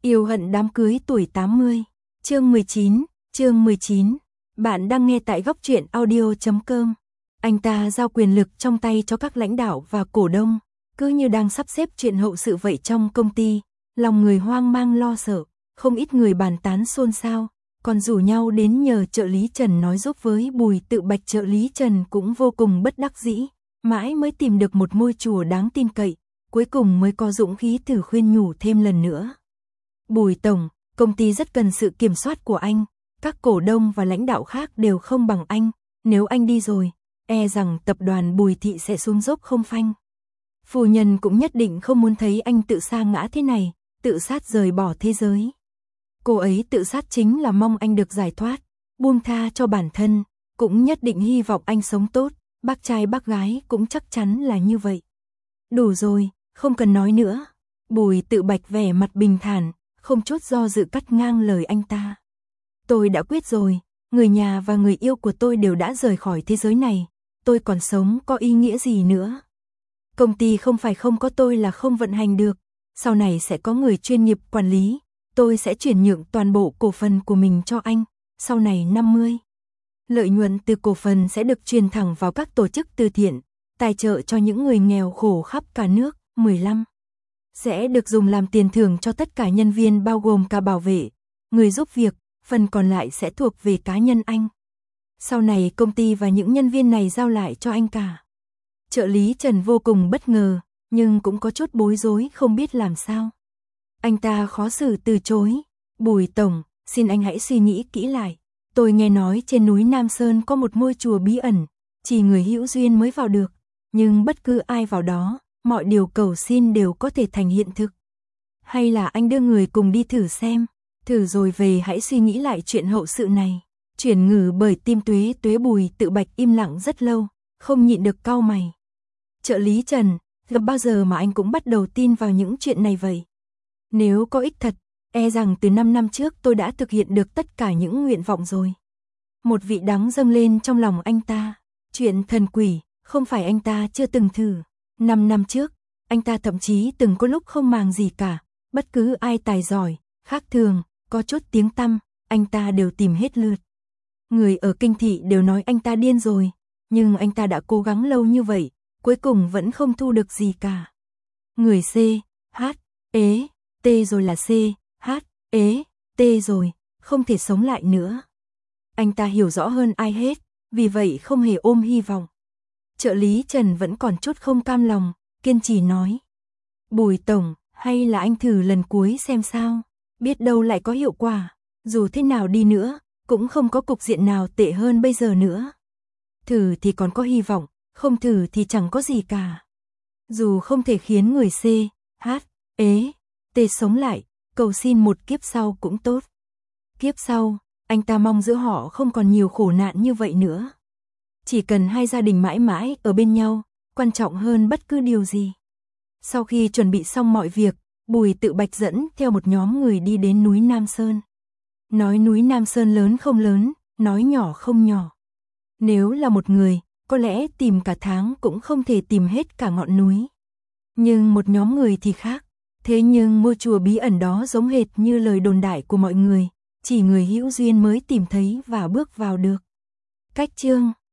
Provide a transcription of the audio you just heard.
Yêu hận đám cưới tuổi 80. Chương 19. Bạn đang nghe tại góc truyện audio.com. Anh ta giao quyền lực trong tay cho các lãnh đạo và cổ đông, cứ như đang sắp xếp chuyện hậu sự vậy trong công ty. Lòng người hoang mang lo sợ, không ít người bàn tán xôn xao, còn rủ nhau đến nhờ trợ lý Trần nói giúp với Bùi Tự Bạch. Trợ lý Trần cũng vô cùng bất đắc dĩ, mãi mới tìm được một ngôi chùa đáng tin cậy, cuối cùng mới có dũng khí thử khuyên nhủ thêm lần nữa. Bùi tổng, công ty rất cần sự kiểm soát của anh, các cổ đông và lãnh đạo khác đều không bằng anh, nếu anh đi rồi, e rằng tập đoàn Bùi Thị sẽ xuống dốc không phanh. Phu nhân cũng nhất định không muốn thấy anh tự sa ngã thế này, tự sát rời bỏ thế giới. Cô ấy tự sát chính là mong anh được giải thoát, buông tha cho bản thân, cũng nhất định hy vọng anh sống tốt, bác trai bác gái cũng chắc chắn là như vậy. Đủ rồi, không cần nói nữa. Bùi Tự Bạch vẻ mặt bình thản, không chút do dự cắt ngang lời anh ta. Tôi đã quyết rồi, người nhà và người yêu của tôi đều đã rời khỏi thế giới này, tôi còn sống có ý nghĩa gì nữa. Công ty không phải không có tôi là không vận hành được, sau này sẽ có người chuyên nghiệp quản lý, tôi sẽ chuyển nhượng toàn bộ cổ phần của mình cho anh, sau này 50. Lợi nhuận từ cổ phần sẽ được truyền thẳng vào các tổ chức từ thiện, tài trợ cho những người nghèo khổ khắp cả nước. 15. Sẽ được dùng làm tiền thưởng cho tất cả nhân viên bao gồm cả bảo vệ, người giúp việc, phần còn lại sẽ thuộc về cá nhân anh. Sau này công ty và những nhân viên này giao lại cho anh cả. Trợ lý Trần vô cùng bất ngờ, nhưng cũng có chút bối rối không biết làm sao. Anh ta khó xử từ chối. Bùi tổng, xin anh hãy suy nghĩ kỹ lại. Tôi nghe nói trên núi Nam Sơn có một ngôi chùa bí ẩn, chỉ người hữu duyên mới vào được, nhưng bất cứ ai vào đó, mọi điều cầu xin đều có thể thành hiện thực. Hay là anh đưa người cùng đi thử xem, thử rồi về hãy suy nghĩ lại chuyện hậu sự này. Chuyển ngữ bởi tim tuế tuế. Bùi Tự Bạch im lặng rất lâu, không nhịn được cau mày. Trợ lý Trần, gặp bao giờ mà anh cũng bắt đầu tin vào những chuyện này vậy? Nếu có ích thật, e rằng từ 5 năm trước tôi đã thực hiện được tất cả những nguyện vọng rồi. Một vị đắng dâng lên trong lòng anh ta. Chuyện thần quỷ, không phải anh ta chưa từng thử. 5 năm trước, anh ta thậm chí từng có lúc không màng gì cả, bất cứ ai tài giỏi, khác thường, có chút tiếng tăm, anh ta đều tìm hết lượt. Người ở kinh thị đều nói anh ta điên rồi, nhưng anh ta đã cố gắng lâu như vậy, cuối cùng vẫn không thu được gì cả. Người C, H, ế, T rồi là C, H, ế, T rồi, không thể sống lại nữa. Anh ta hiểu rõ hơn ai hết, vì vậy không hề ôm hy vọng. Trợ lý Trần vẫn còn chút không cam lòng, kiên trì nói. Bùi tổng, hay là anh thử lần cuối xem sao, biết đâu lại có hiệu quả, dù thế nào đi nữa, cũng không có cục diện nào tệ hơn bây giờ nữa. Thử thì còn có hy vọng, không thử thì chẳng có gì cả. Dù không thể khiến người C, H, ế, T sống lại, cầu xin một kiếp sau cũng tốt. Kiếp sau, anh ta mong giữa họ không còn nhiều khổ nạn như vậy nữa. Chỉ cần hai gia đình mãi mãi ở bên nhau, quan trọng hơn bất cứ điều gì. Sau khi chuẩn bị xong mọi việc, Bùi Tự Bạch dẫn theo một nhóm người đi đến núi Nam Sơn. Nói núi Nam Sơn lớn không lớn, nói nhỏ không nhỏ. Nếu là một người, có lẽ tìm cả tháng cũng không thể tìm hết cả ngọn núi. Nhưng một nhóm người thì khác. Thế nhưng ngôi chùa bí ẩn đó giống hệt như lời đồn đại của mọi người, chỉ người hữu duyên mới tìm thấy và bước vào được. Cách chương